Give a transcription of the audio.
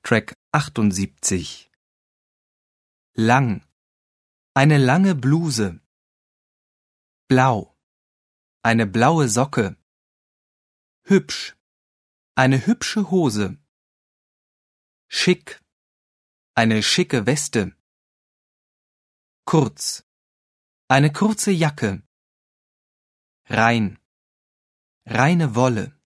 Track 78. Lang. Eine lange Bluse. Blau. Eine blaue Socke. Hübsch. Eine hübsche Hose. Schick. Eine schicke Weste. Kurz. Eine kurze Jacke. Rein. Reine Wolle.